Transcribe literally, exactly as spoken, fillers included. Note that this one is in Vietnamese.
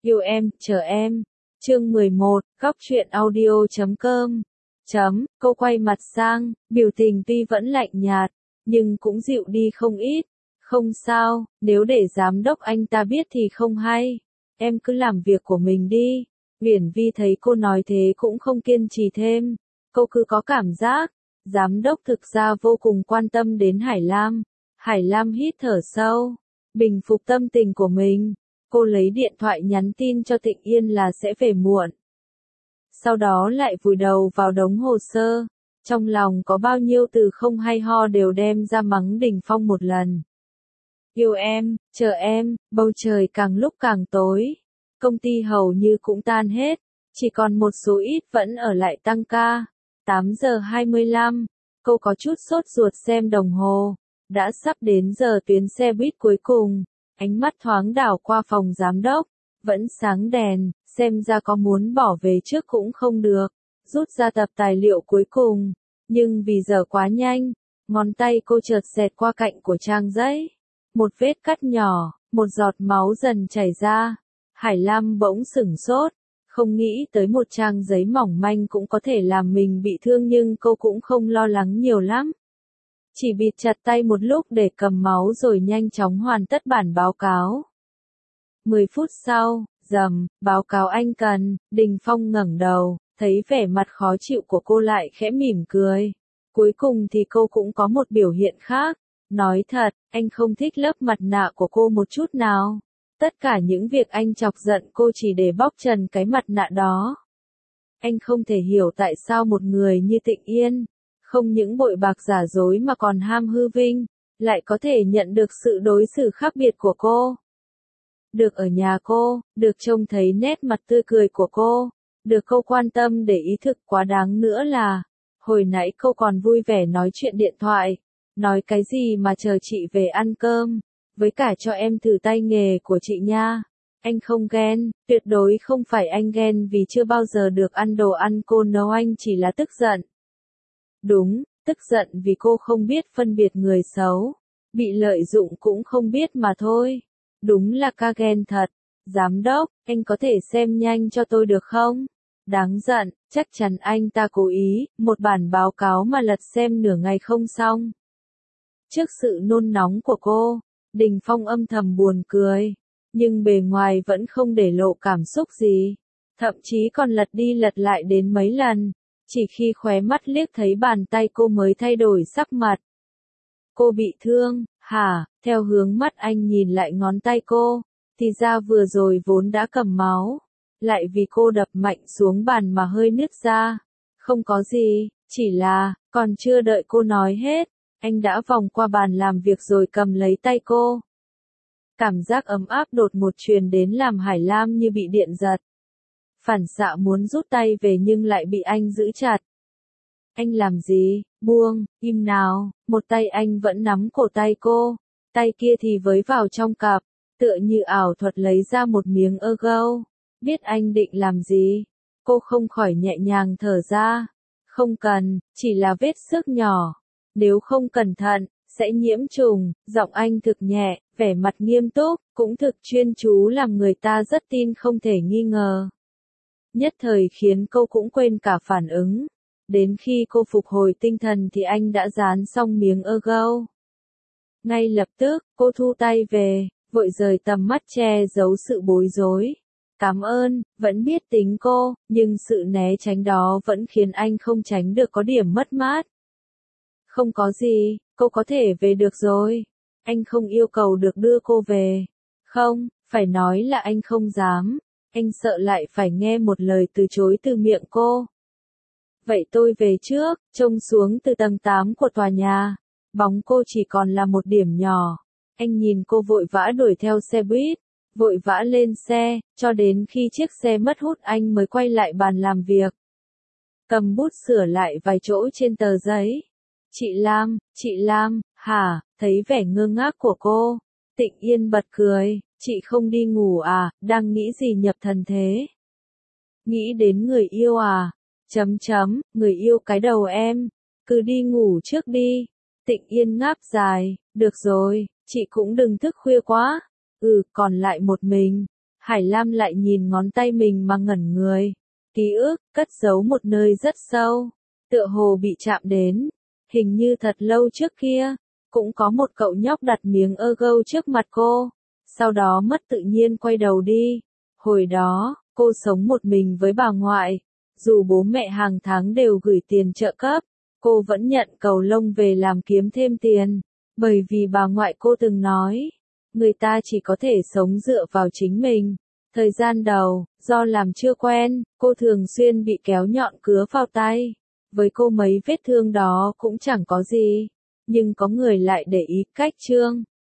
Yêu em, chờ em. Chương mười một, góc truyện audio chấm com. Chấm, cô quay mặt sang, biểu tình tuy vẫn lạnh nhạt, nhưng cũng dịu đi không ít. Không sao, nếu để giám đốc anh ta biết thì không hay. Em cứ làm việc của mình đi. Uyển Vi thấy cô nói thế cũng không kiên trì thêm. Cô cứ có cảm giác, giám đốc thực ra vô cùng quan tâm đến Hải Lam. Hải Lam hít thở sâu, bình phục tâm tình của mình. Cô lấy điện thoại nhắn tin cho Tịnh Yên là sẽ về muộn. Sau đó lại vùi đầu vào đống hồ sơ. Trong lòng có bao nhiêu từ không hay ho đều đem ra mắng Đình Phong một lần. Yêu em, chờ em, bầu trời càng lúc càng tối. Công ty hầu như cũng tan hết, chỉ còn một số ít vẫn ở lại tăng ca. tám giờ hai mươi lăm, cô có chút sốt ruột xem đồng hồ. Đã sắp đến giờ tuyến xe buýt cuối cùng. Ánh mắt thoáng đảo qua phòng giám đốc, vẫn sáng đèn, xem ra có muốn bỏ về trước cũng không được. Rút ra tập tài liệu cuối cùng, nhưng vì giờ quá nhanh, ngón tay cô chợt xẹt qua cạnh của trang giấy. Một vết cắt nhỏ, một giọt máu dần chảy ra. Hải Lam bỗng sửng sốt, không nghĩ tới một trang giấy mỏng manh cũng có thể làm mình bị thương, nhưng cô cũng không lo lắng nhiều lắm. Chỉ bịt chặt tay một lúc để cầm máu rồi nhanh chóng hoàn tất bản báo cáo. Mười phút sau, rầm, báo cáo anh cần. Đình Phong ngẩng đầu, thấy vẻ mặt khó chịu của cô lại khẽ mỉm cười. Cuối cùng thì cô cũng có một biểu hiện khác. Nói thật, anh không thích lớp mặt nạ của cô một chút nào. Tất cả những việc anh chọc giận cô chỉ để bóc trần cái mặt nạ đó. Anh không thể hiểu tại sao một người như Tịnh Yên, không những bội bạc giả dối mà còn ham hư vinh, lại có thể nhận được sự đối xử khác biệt của cô. Được ở nhà cô, được trông thấy nét mặt tươi cười của cô, được cô quan tâm để ý thực quá đáng nữa là, hồi nãy cô còn vui vẻ nói chuyện điện thoại, nói cái gì mà chờ chị về ăn cơm, với cả cho em thử tay nghề của chị nha. Anh không ghen, tuyệt đối không phải anh ghen vì chưa bao giờ được ăn đồ ăn cô nấu, anh chỉ là tức giận. Đúng, tức giận vì cô không biết phân biệt người xấu, bị lợi dụng cũng không biết mà thôi. Đúng là ca ghen thật. Giám đốc, anh có thể xem nhanh cho tôi được không? Đáng giận, chắc chắn anh ta cố ý, một bản báo cáo mà lật xem nửa ngày không xong. Trước sự nôn nóng của cô, Đình Phong âm thầm buồn cười, nhưng bề ngoài vẫn không để lộ cảm xúc gì. Thậm chí còn lật đi lật lại đến mấy lần. Chỉ khi khóe mắt liếc thấy bàn tay cô mới thay đổi sắc mặt. Cô bị thương, hả? Theo hướng mắt anh nhìn lại ngón tay cô, thì ra vừa rồi vốn đã cầm máu, lại vì cô đập mạnh xuống bàn mà hơi nứt ra. Không có gì, chỉ là, còn chưa đợi cô nói hết, anh đã vòng qua bàn làm việc rồi cầm lấy tay cô. Cảm giác ấm áp đột ngột truyền đến làm Hải Lam như bị điện giật. Phản xạ muốn rút tay về nhưng lại bị anh giữ chặt. Anh làm gì? Buông, im nào. Một tay anh vẫn nắm cổ tay cô, tay kia thì với vào trong cặp, tựa như ảo thuật lấy ra một miếng ơ gâu. Biết anh định làm gì, cô không khỏi nhẹ nhàng thở ra. Không cần, chỉ là vết xước nhỏ. Nếu không cẩn thận, sẽ nhiễm trùng. Giọng anh thực nhẹ, vẻ mặt nghiêm túc, cũng thực chuyên chú làm người ta rất tin không thể nghi ngờ. Nhất thời khiến cô cũng quên cả phản ứng. Đến khi cô phục hồi tinh thần thì anh đã dán xong miếng ơ gâu. Ngay lập tức, cô thu tay về, vội rời tầm mắt che giấu sự bối rối. Cảm ơn, vẫn biết tính cô, nhưng sự né tránh đó vẫn khiến anh không tránh được có điểm mất mát. Không có gì, cô có thể về được rồi. Anh không yêu cầu được đưa cô về. Không, phải nói là anh không dám. Anh sợ lại phải nghe một lời từ chối từ miệng cô. Vậy tôi về trước. Trông xuống từ tầng tám của tòa nhà, bóng cô chỉ còn là một điểm nhỏ. Anh nhìn cô vội vã đuổi theo xe buýt, vội vã lên xe, cho đến khi chiếc xe mất hút anh mới quay lại bàn làm việc. Cầm bút sửa lại vài chỗ trên tờ giấy. Chị Lam, chị Lam, hả? Thấy vẻ ngơ ngác của cô, Tịnh Yên bật cười. Chị không đi ngủ à? Đang nghĩ gì nhập thần thế? Nghĩ đến người yêu à? Chấm chấm, người yêu cái đầu em. Cứ đi ngủ trước đi. Tịnh Yên ngáp dài. Được rồi, chị cũng đừng thức khuya quá. Ừ, còn lại một mình. Hải Lam lại nhìn ngón tay mình mà ngẩn người. Ký ức, cất giấu một nơi rất sâu. Tựa hồ bị chạm đến. Hình như thật lâu trước kia, cũng có một cậu nhóc đặt miếng ơ gâu trước mặt cô. Sau đó mất tự nhiên quay đầu đi. Hồi đó, cô sống một mình với bà ngoại. Dù bố mẹ hàng tháng đều gửi tiền trợ cấp, cô vẫn nhận cầu lông về làm kiếm thêm tiền. Bởi vì bà ngoại cô từng nói, người ta chỉ có thể sống dựa vào chính mình. Thời gian đầu, do làm chưa quen, cô thường xuyên bị kéo nhọn cứa vào tay. Với cô mấy vết thương đó cũng chẳng có gì. Nhưng có người lại để ý cách Trương